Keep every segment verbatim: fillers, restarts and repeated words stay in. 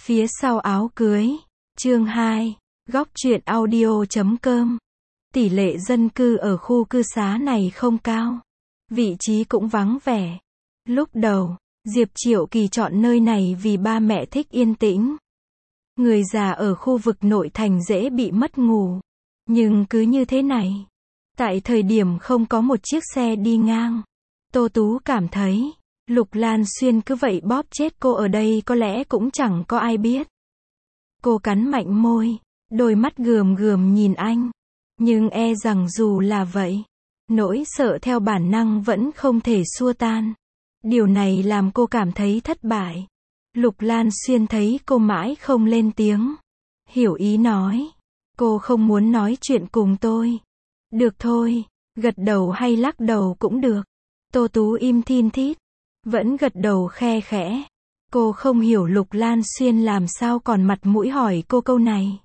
Phía sau áo cưới. Chương hai. Góc truyện audio chấm com. Tỷ lệ dân cư ở khu cư xá này không cao. Vị trí cũng vắng vẻ. Lúc đầu, Diệp Triệu Kỳ chọn nơi này vì ba mẹ thích yên tĩnh. Người già ở khu vực nội thành dễ bị mất ngủ. Nhưng cứ như thế này, tại thời điểm không có một chiếc xe đi ngang, Tô Tú cảm thấy, Lục Lan Xuyên cứ vậy bóp chết cô ở đây có lẽ cũng chẳng có ai biết. Cô cắn mạnh môi, đôi mắt gườm gườm nhìn anh. Nhưng e rằng dù là vậy, nỗi sợ theo bản năng vẫn không thể xua tan. Điều này làm cô cảm thấy thất bại. Lục Lan Xuyên thấy cô mãi không lên tiếng, hiểu ý nói, cô không muốn nói chuyện cùng tôi. Được thôi, gật đầu hay lắc đầu cũng được. Tô Tú im thin thít, vẫn gật đầu khe khẽ. Cô không hiểu Lục Lan Xuyên làm sao còn mặt mũi hỏi cô câu này.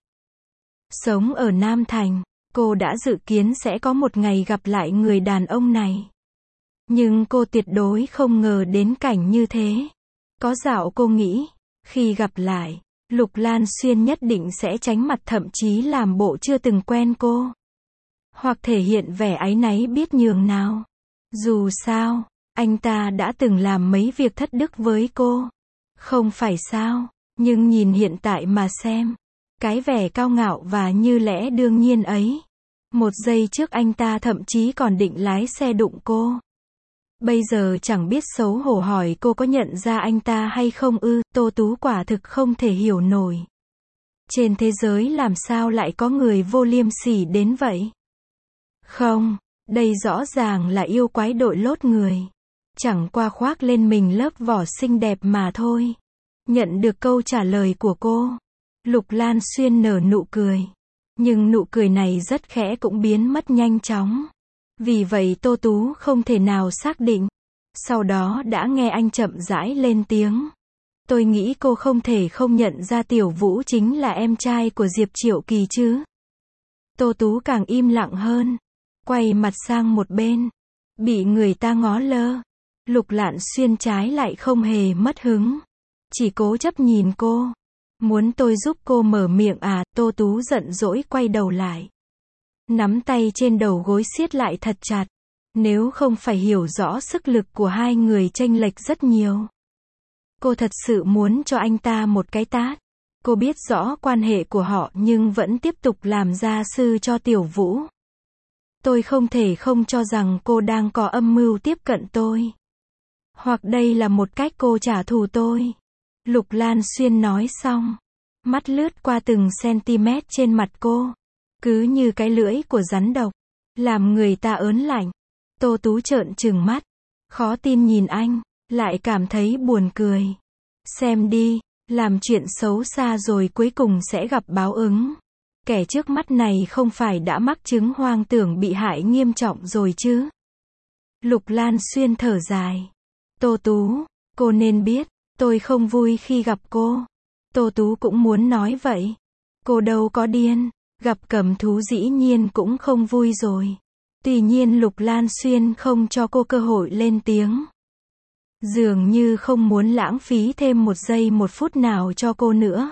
Sống ở Nam Thành, cô đã dự kiến sẽ có một ngày gặp lại người đàn ông này. Nhưng cô tuyệt đối không ngờ đến cảnh như thế. Có dạo cô nghĩ, khi gặp lại, Lục Lan Xuyên nhất định sẽ tránh mặt, thậm chí làm bộ chưa từng quen cô. Hoặc thể hiện vẻ áy náy biết nhường nào. Dù sao, anh ta đã từng làm mấy việc thất đức với cô. Không phải sao, nhưng nhìn hiện tại mà xem. Cái vẻ cao ngạo và như lẽ đương nhiên ấy. Một giây trước anh ta thậm chí còn định lái xe đụng cô. Bây giờ chẳng biết xấu hổ hỏi cô có nhận ra anh ta hay không ư. Tô Tú quả thực không thể hiểu nổi. Trên thế giới làm sao lại có người vô liêm sỉ đến vậy? Không, đây rõ ràng là yêu quái đội lốt người. Chẳng qua khoác lên mình lớp vỏ xinh đẹp mà thôi. Nhận được câu trả lời của cô, Lục Lan Xuyên nở nụ cười. Nhưng nụ cười này rất khẽ cũng biến mất nhanh chóng. Vì vậy Tô Tú không thể nào xác định. Sau đó đã nghe anh chậm rãi lên tiếng. Tôi nghĩ cô không thể không nhận ra Tiểu Vũ chính là em trai của Diệp Triệu Kỳ chứ. Tô Tú càng im lặng hơn. Quay mặt sang một bên. Bị người ta ngó lơ. Lục Lan Xuyên trái lại không hề mất hứng. Chỉ cố chấp nhìn cô. Muốn tôi giúp cô mở miệng à? Tô Tú giận dỗi quay đầu lại. Nắm tay trên đầu gối siết lại thật chặt. Nếu không phải hiểu rõ sức lực của hai người chênh lệch rất nhiều. Cô thật sự muốn cho anh ta một cái tát. Cô biết rõ quan hệ của họ nhưng vẫn tiếp tục làm gia sư cho Tiểu Vũ. Tôi không thể không cho rằng cô đang có âm mưu tiếp cận tôi. Hoặc đây là một cách cô trả thù tôi. Lục Lan Xuyên nói xong, mắt lướt qua từng cm trên mặt cô. Cứ như cái lưỡi của rắn độc, làm người ta ớn lạnh. Tô Tú trợn trừng mắt, khó tin nhìn anh, lại cảm thấy buồn cười. Xem đi, làm chuyện xấu xa rồi cuối cùng sẽ gặp báo ứng. Kẻ trước mắt này không phải đã mắc chứng hoang tưởng bị hại nghiêm trọng rồi chứ? Lục Lan Xuyên thở dài. Tô Tú, cô nên biết, tôi không vui khi gặp cô. Tô Tú cũng muốn nói vậy. Cô đâu có điên, gặp cầm thú dĩ nhiên cũng không vui rồi. Tuy nhiên Lục Lan Xuyên không cho cô cơ hội lên tiếng. Dường như không muốn lãng phí thêm một giây một phút nào cho cô nữa.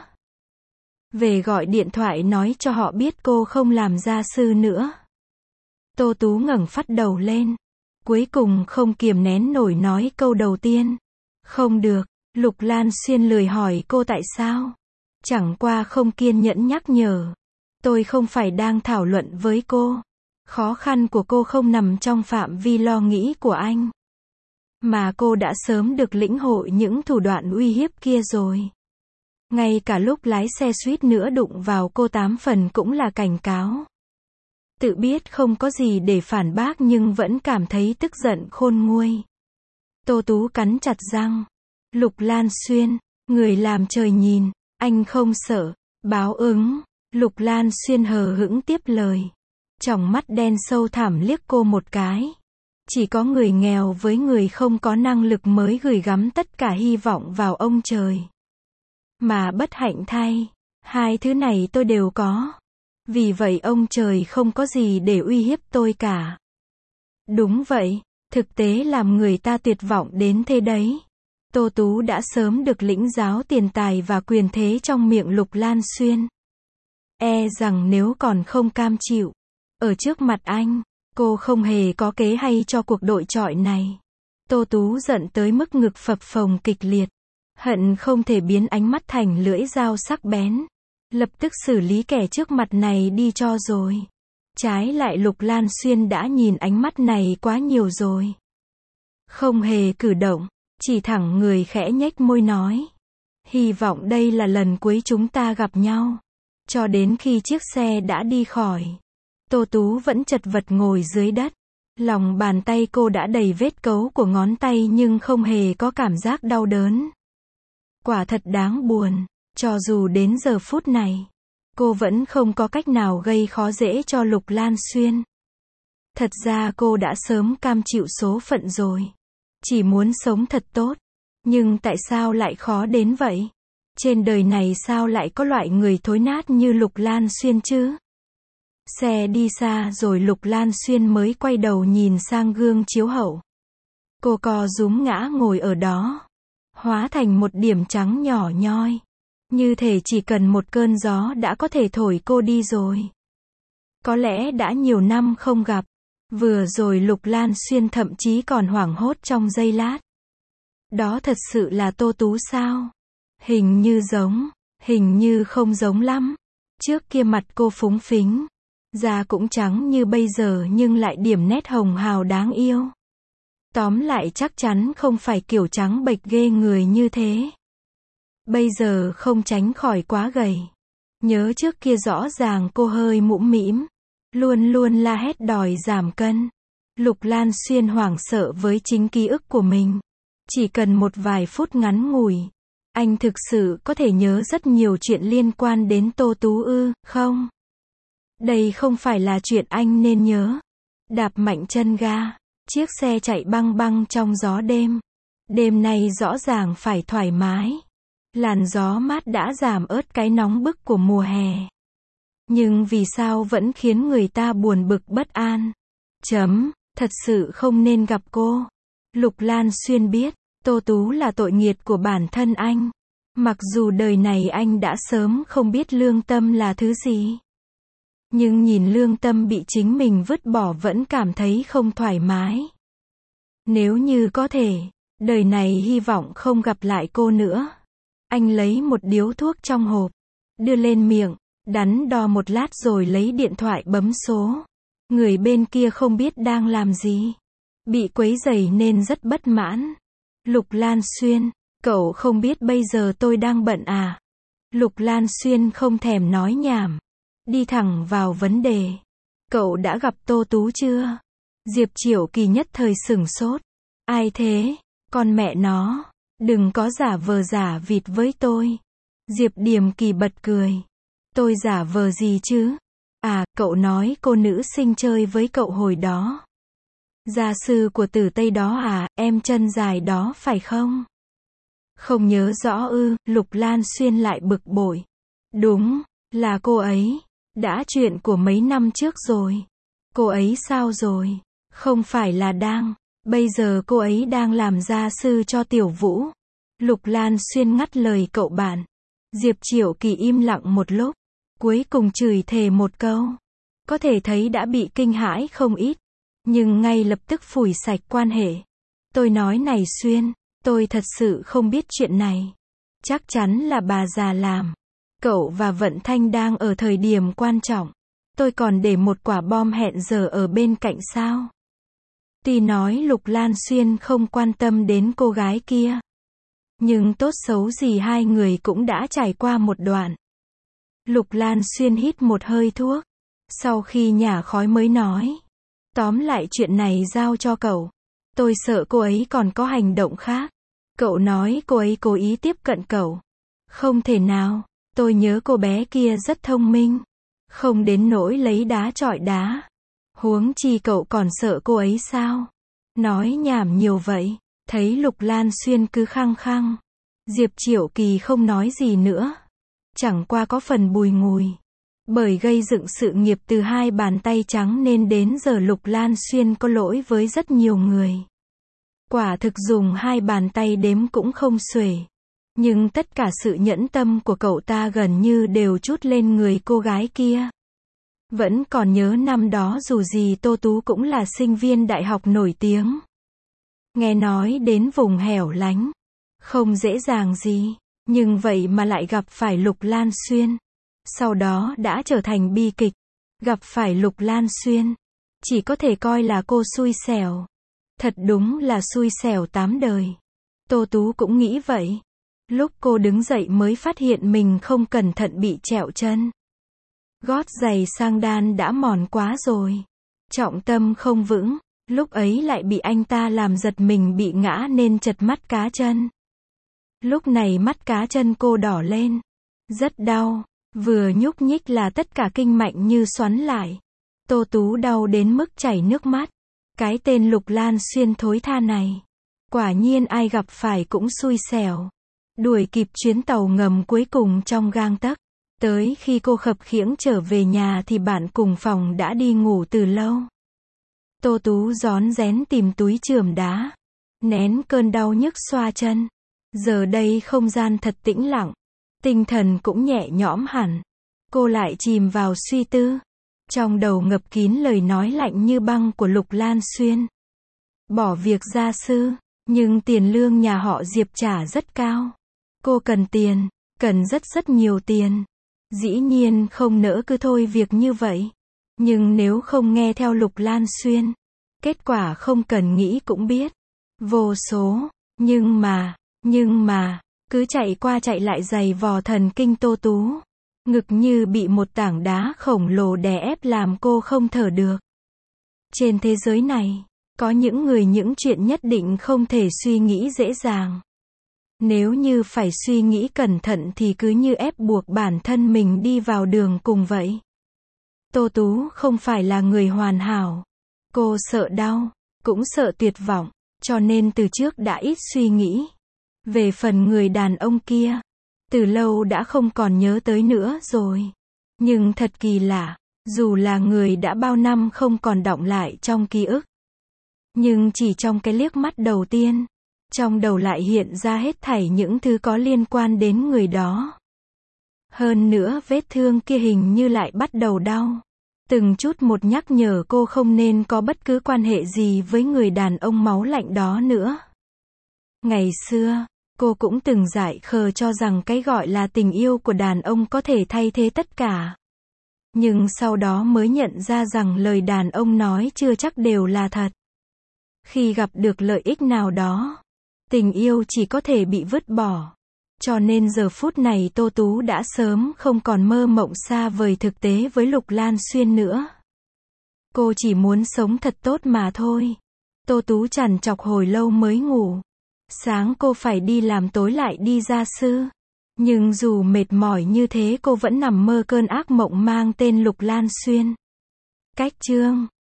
Về gọi điện thoại nói cho họ biết cô không làm gia sư nữa. Tô Tú ngẩng phát đầu lên. Cuối cùng không kiềm nén nổi nói câu đầu tiên. Không được. Lục Lan Xuyên lười hỏi cô tại sao. Chẳng qua không kiên nhẫn nhắc nhở. Tôi không phải đang thảo luận với cô. Khó khăn của cô không nằm trong phạm vi lo nghĩ của anh. Mà cô đã sớm được lĩnh hội những thủ đoạn uy hiếp kia rồi. Ngay cả lúc lái xe suýt nữa đụng vào cô tám phần cũng là cảnh cáo. Tự biết không có gì để phản bác nhưng vẫn cảm thấy tức giận khôn nguôi. Tô Tú cắn chặt răng. Lục Lan Xuyên, người làm trời nhìn, anh không sợ báo ứng. Lục Lan Xuyên hờ hững tiếp lời. Tròng mắt đen sâu thẳm liếc cô một cái. Chỉ có người nghèo với người không có năng lực mới gửi gắm tất cả hy vọng vào ông trời. Mà bất hạnh thay, hai thứ này tôi đều có. Vì vậy ông trời không có gì để uy hiếp tôi cả. Đúng vậy, thực tế làm người ta tuyệt vọng đến thế đấy. Tô Tú đã sớm được lĩnh giáo tiền tài và quyền thế trong miệng Lục Lan Xuyên. E rằng nếu còn không cam chịu, ở trước mặt anh, cô không hề có kế hay cho cuộc đối chọi này. Tô Tú giận tới mức ngực phập phồng kịch liệt, hận không thể biến ánh mắt thành lưỡi dao sắc bén, lập tức xử lý kẻ trước mặt này đi cho rồi. Trái lại Lục Lan Xuyên đã nhìn ánh mắt này quá nhiều rồi. Không hề cử động, chỉ thẳng người khẽ nhếch môi nói. Hy vọng đây là lần cuối chúng ta gặp nhau. Cho đến khi chiếc xe đã đi khỏi, Tô Tú vẫn chật vật ngồi dưới đất. Lòng bàn tay cô đã đầy vết cấu của ngón tay nhưng không hề có cảm giác đau đớn. Quả thật đáng buồn, cho dù đến giờ phút này, cô vẫn không có cách nào gây khó dễ cho Lục Lan Xuyên. Thật ra cô đã sớm cam chịu số phận rồi. Chỉ muốn sống thật tốt. Nhưng tại sao lại khó đến vậy? Trên đời này sao lại có loại người thối nát như Lục Lan Xuyên chứ? Xe đi xa rồi Lục Lan Xuyên mới quay đầu nhìn sang gương chiếu hậu. Cô co rúm ngã ngồi ở đó, hóa thành một điểm trắng nhỏ nhoi. Như thể chỉ cần một cơn gió đã có thể thổi cô đi rồi. Có lẽ đã nhiều năm không gặp. Vừa rồi Lục Lan Xuyên thậm chí còn hoảng hốt trong giây lát. Đó thật sự là Tô Tú sao? Hình như giống, hình như không giống lắm. Trước kia mặt cô phúng phính, da cũng trắng như bây giờ nhưng lại điểm nét hồng hào đáng yêu. Tóm lại chắc chắn không phải kiểu trắng bệch ghê người như thế. Bây giờ không tránh khỏi quá gầy. Nhớ trước kia rõ ràng cô hơi mũm mĩm, luôn luôn la hét đòi giảm cân. Lục Lan Xuyên hoảng sợ với chính ký ức của mình. Chỉ cần một vài phút ngắn ngủi, anh thực sự có thể nhớ rất nhiều chuyện liên quan đến Tô Tú ư, không? Đây không phải là chuyện anh nên nhớ. Đạp mạnh chân ga, chiếc xe chạy băng băng trong gió đêm. Đêm nay rõ ràng phải thoải mái. Làn gió mát đã giảm ớt cái nóng bức của mùa hè. Nhưng vì sao vẫn khiến người ta buồn bực bất an? Chấm, thật sự không nên gặp cô. Lục Lan Xuyên biết, Tô Tú là tội nghiệt của bản thân anh. Mặc dù đời này anh đã sớm không biết lương tâm là thứ gì. Nhưng nhìn lương tâm bị chính mình vứt bỏ vẫn cảm thấy không thoải mái. Nếu như có thể, đời này hy vọng không gặp lại cô nữa. Anh lấy một điếu thuốc trong hộp, đưa lên miệng, đắn đo một lát rồi lấy điện thoại bấm số. Người bên kia không biết đang làm gì. Bị quấy rầy nên rất bất mãn. Lục Lan Xuyên, cậu không biết bây giờ tôi đang bận à? Lục Lan Xuyên không thèm nói nhảm. Đi thẳng vào vấn đề. Cậu đã gặp Tô Tú chưa? Diệp Chiểu Kỳ nhất thời sửng sốt. Ai thế? Con mẹ nó. Đừng có giả vờ giả vịt với tôi. Diệp Điềm Kỳ bật cười. Tôi giả vờ gì chứ? À, cậu nói cô nữ sinh chơi với cậu hồi đó. Gia sư của Tử Tây đó à, em chân dài đó phải không? Không nhớ rõ ư, Lục Lan Xuyên lại bực bội. Đúng, là cô ấy. Đã chuyện của mấy năm trước rồi. Cô ấy sao rồi? Không phải là đang. Bây giờ cô ấy đang làm gia sư cho Tiểu Vũ. Lục Lan Xuyên ngắt lời cậu bạn. Diệp Chiểu Kỳ im lặng một lúc. Cuối cùng chửi thề một câu. Có thể thấy đã bị kinh hãi không ít. Nhưng ngay lập tức phủi sạch quan hệ. Tôi nói này Xuyên, tôi thật sự không biết chuyện này. Chắc chắn là bà già làm. Cậu và Vận Thanh đang ở thời điểm quan trọng. Tôi còn để một quả bom hẹn giờ ở bên cạnh sao? Tuy nói Lục Lan Xuyên không quan tâm đến cô gái kia. Nhưng tốt xấu gì hai người cũng đã trải qua một đoạn. Lục Lan Xuyên hít một hơi thuốc. Sau khi nhả khói mới nói. Tóm lại chuyện này giao cho cậu. Tôi sợ cô ấy còn có hành động khác. Cậu nói cô ấy cố ý tiếp cận cậu. Không thể nào. Tôi nhớ cô bé kia rất thông minh. Không đến nỗi lấy đá chọi đá. Huống chi cậu còn sợ cô ấy sao? Nói nhảm nhiều vậy. Thấy Lục Lan Xuyên cứ khăng khăng. Diệp Chiểu Kỳ không nói gì nữa. Chẳng qua có phần bùi ngùi. Bởi gây dựng sự nghiệp từ hai bàn tay trắng nên đến giờ Lục Lan Xuyên có lỗi với rất nhiều người. Quả thực dùng hai bàn tay đếm cũng không xuể. Nhưng tất cả sự nhẫn tâm của cậu ta gần như đều trút lên người cô gái kia. Vẫn còn nhớ năm đó dù gì Tô Tú cũng là sinh viên đại học nổi tiếng. Nghe nói đến vùng hẻo lánh, không dễ dàng gì, nhưng vậy mà lại gặp phải Lục Lan Xuyên. Sau đó đã trở thành bi kịch. Gặp phải Lục Lan Xuyên, chỉ có thể coi là cô xui xẻo. Thật đúng là xui xẻo tám đời. Tô Tú cũng nghĩ vậy. Lúc cô đứng dậy mới phát hiện mình không cẩn thận bị trẹo chân. Gót giày sang đan đã mòn quá rồi. Trọng tâm không vững, lúc ấy lại bị anh ta làm giật mình bị ngã nên chật mắt cá chân. Lúc này mắt cá chân cô đỏ lên. Rất đau, vừa nhúc nhích là tất cả kinh mạch như xoắn lại. Tô Tú đau đến mức chảy nước mắt. Cái tên Lục Lan Xuyên thối tha này. Quả nhiên ai gặp phải cũng xui xẻo. Đuổi kịp chuyến tàu ngầm cuối cùng trong gang tấc. Tới khi cô khập khiễng trở về nhà thì bạn cùng phòng đã đi ngủ từ lâu. Tô Tú rón rén tìm túi chườm đá. Nén cơn đau nhức xoa chân. Giờ đây không gian thật tĩnh lặng. Tinh thần cũng nhẹ nhõm hẳn. Cô lại chìm vào suy tư. Trong đầu ngập kín lời nói lạnh như băng của Lục Lan Xuyên. Bỏ việc gia sư, nhưng tiền lương nhà họ Diệp trả rất cao. Cô cần tiền, cần rất rất nhiều tiền. Dĩ nhiên không nỡ cứ thôi việc như vậy. Nhưng nếu không nghe theo Lục Lan Xuyên, kết quả không cần nghĩ cũng biết. Vô số, nhưng mà, nhưng mà, cứ chạy qua chạy lại giày vò thần kinh Tô Tú. Ngực như bị một tảng đá khổng lồ đè ép làm cô không thở được. Trên thế giới này, có những người những chuyện nhất định không thể suy nghĩ dễ dàng. Nếu như phải suy nghĩ cẩn thận thì cứ như ép buộc bản thân mình đi vào đường cùng vậy. Tô Tú không phải là người hoàn hảo. Cô sợ đau, cũng sợ tuyệt vọng, cho nên từ trước đã ít suy nghĩ. Về phần người đàn ông kia, từ lâu đã không còn nhớ tới nữa rồi. Nhưng thật kỳ lạ, dù là người đã bao năm không còn đọng lại trong ký ức. Nhưng chỉ trong cái liếc mắt đầu tiên, trong đầu lại hiện ra hết thảy những thứ có liên quan đến người đó. Hơn nữa vết thương kia hình như lại bắt đầu đau. Từng chút một nhắc nhở cô không nên có bất cứ quan hệ gì với người đàn ông máu lạnh đó nữa. Ngày xưa, cô cũng từng dại khờ cho rằng cái gọi là tình yêu của đàn ông có thể thay thế tất cả. Nhưng sau đó mới nhận ra rằng lời đàn ông nói chưa chắc đều là thật. Khi gặp được lợi ích nào đó, tình yêu chỉ có thể bị vứt bỏ. Cho nên giờ phút này Tô Tú đã sớm không còn mơ mộng xa vời thực tế với Lục Lan Xuyên nữa. Cô chỉ muốn sống thật tốt mà thôi. Tô Tú trằn trọc hồi lâu mới ngủ. Sáng cô phải đi làm tối lại đi gia sư. Nhưng dù mệt mỏi như thế cô vẫn nằm mơ cơn ác mộng mang tên Lục Lan Xuyên. Cách chương